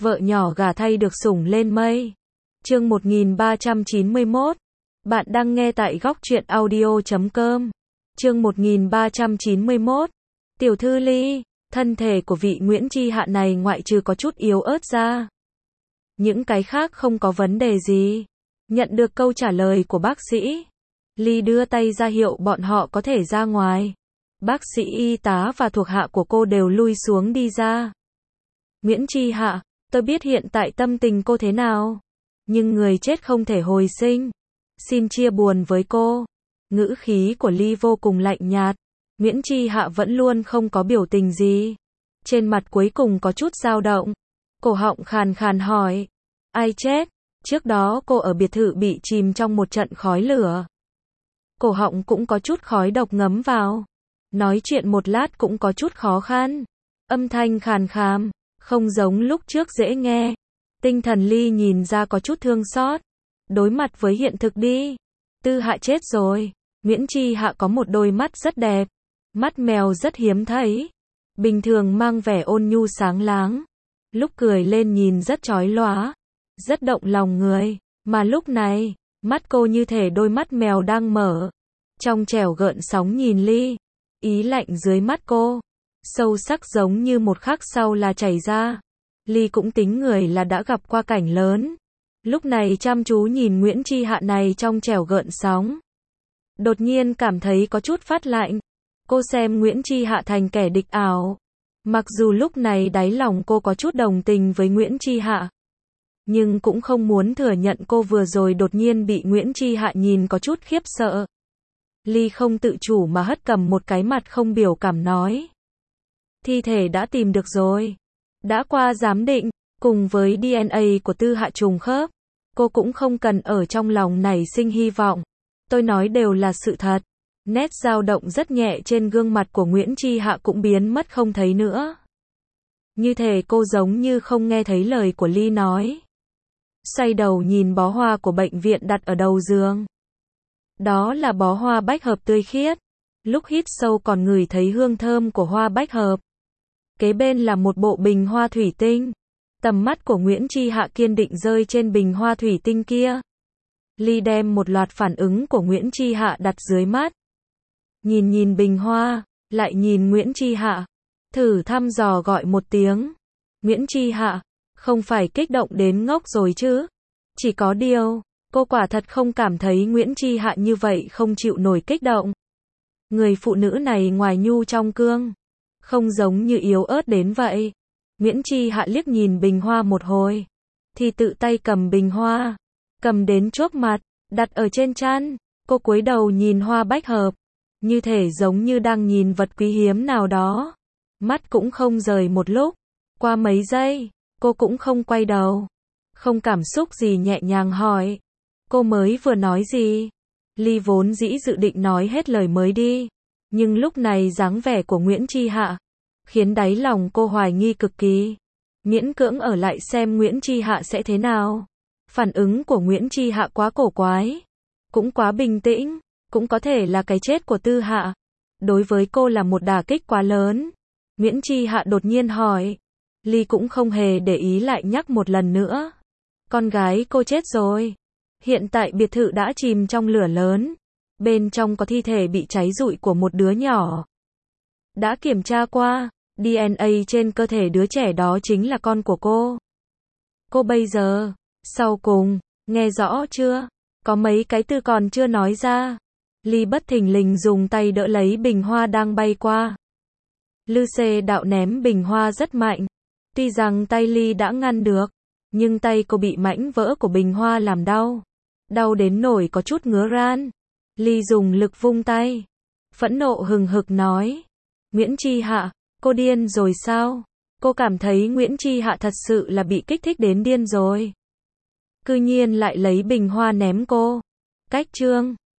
vợ nhỏ gả thay được sủng lên mây. Chương 1391. Bạn đang nghe tại góc truyện audio.com. Chương 1391. Tiểu thư Ly, thân thể của vị Nguyễn Chi Hạ này ngoại trừ có chút yếu ớt ra, những cái khác không có vấn đề gì. Nhận được câu trả lời của bác sĩ, Ly đưa tay ra hiệu bọn họ có thể ra ngoài. Bác sĩ, y tá và thuộc hạ của cô đều lui xuống đi ra. Nguyễn Chi Hạ, tôi biết hiện tại tâm tình cô thế nào, nhưng người chết không thể hồi sinh. Xin chia buồn với cô. Ngữ khí của Ly vô cùng lạnh nhạt. Nguyễn Chi Hạ vẫn luôn không có biểu tình gì. Trên mặt cuối cùng có chút dao động. Cổ họng khàn khàn hỏi. Ai chết? Trước đó cô ở biệt thự bị chìm trong một trận khói lửa. Cổ họng cũng có chút khói độc ngấm vào. Nói chuyện một lát cũng có chút khó khăn. Âm thanh khàn khàn, không giống lúc trước dễ nghe. Tinh thần Ly nhìn ra có chút thương xót. Đối mặt với hiện thực đi. Tư Hạ chết rồi. Nguyễn Chi Hạ có một đôi mắt rất đẹp. Mắt mèo rất hiếm thấy. Bình thường mang vẻ ôn nhu sáng láng. Lúc cười lên nhìn rất chói lóa. Rất động lòng người. Mà lúc này, mắt cô như thể đôi mắt mèo đang mở. Trong trẻo gợn sóng nhìn Ly. Ý lạnh dưới mắt cô. Sâu sắc giống như một khắc sau là chảy ra. Ly cũng tính người là đã gặp qua cảnh lớn. Lúc này chăm chú nhìn Nguyễn Chi Hạ này trong trẻo gợn sóng. Đột nhiên cảm thấy có chút phát lạnh. Cô xem Nguyễn Chi Hạ thành kẻ địch ảo. Mặc dù lúc này đáy lòng cô có chút đồng tình với Nguyễn Chi Hạ, nhưng cũng không muốn thừa nhận cô vừa rồi đột nhiên bị Nguyễn Chi Hạ nhìn có chút khiếp sợ. Ly không tự chủ mà hất cầm một cái mặt không biểu cảm nói. Thi thể đã tìm được rồi. Đã qua giám định, cùng với DNA của Tư Hạ trùng khớp. Cô cũng không cần ở trong lòng nảy sinh hy vọng. Tôi nói đều là sự thật. Nét dao động rất nhẹ trên gương mặt của Nguyễn Chi Hạ cũng biến mất không thấy nữa. Như thể cô giống như không nghe thấy lời của Ly nói. Xoay đầu nhìn bó hoa của bệnh viện đặt ở đầu giường. Đó là bó hoa bách hợp tươi khiết. Lúc hít sâu còn ngửi thấy hương thơm của hoa bách hợp. Kế bên là một bộ bình hoa thủy tinh. Tầm mắt của Nguyễn Chi Hạ kiên định rơi trên bình hoa thủy tinh kia. Ly đem một loạt phản ứng của Nguyễn Chi Hạ đặt dưới mắt. Nhìn bình hoa, lại nhìn Nguyễn Chi Hạ. Thử thăm dò gọi một tiếng. Nguyễn Chi Hạ, không phải kích động đến ngốc rồi chứ? Chỉ có điều, cô quả thật không cảm thấy Nguyễn Chi Hạ như vậy không chịu nổi kích động. Người phụ nữ này ngoài nhu trong cương, không giống như yếu ớt đến vậy. Nguyễn Chi Hạ liếc nhìn bình hoa một hồi, thì tự tay cầm bình hoa, cầm đến chốt mặt, đặt ở trên trán. Cô cúi đầu nhìn hoa bách hợp, như thể giống như đang nhìn vật quý hiếm nào đó. Mắt cũng không rời một lúc. Qua mấy giây, cô cũng không quay đầu. Không cảm xúc gì nhẹ nhàng hỏi. Cô mới vừa nói gì? Ly vốn dĩ dự định nói hết lời mới đi. Nhưng lúc này dáng vẻ của Nguyễn Chi Hạ khiến đáy lòng cô hoài nghi cực kỳ. Miễn cưỡng ở lại xem Nguyễn Chi Hạ sẽ thế nào. Phản ứng của Nguyễn Chi Hạ quá cổ quái. Cũng quá bình tĩnh. Cũng có thể là cái chết của Tư Hạ. Đối với cô là một đả kích quá lớn. Nguyễn Chi Hạ đột nhiên hỏi. Ly cũng không hề để ý lại nhắc một lần nữa. Con gái cô chết rồi. Hiện tại biệt thự đã chìm trong lửa lớn. Bên trong có thi thể bị cháy rụi của một đứa nhỏ. Đã kiểm tra qua, DNA trên cơ thể đứa trẻ đó chính là con của cô. Cô bây giờ, sau cùng, nghe rõ chưa? Có mấy cái từ còn chưa nói ra. Ly bất thình lình dùng tay đỡ lấy bình hoa đang bay qua. Lư xê đạo ném bình hoa rất mạnh. Tuy rằng tay Ly đã ngăn được, nhưng tay cô bị mảnh vỡ của bình hoa làm đau. Đau đến nỗi có chút ngứa ran. Ly dùng lực vung tay. Phẫn nộ hừng hực nói. Nguyễn Chi Hạ, cô điên rồi sao? Cô cảm thấy Nguyễn Chi Hạ thật sự là bị kích thích đến điên rồi. Cư nhiên lại lấy bình hoa ném cô. Cách chương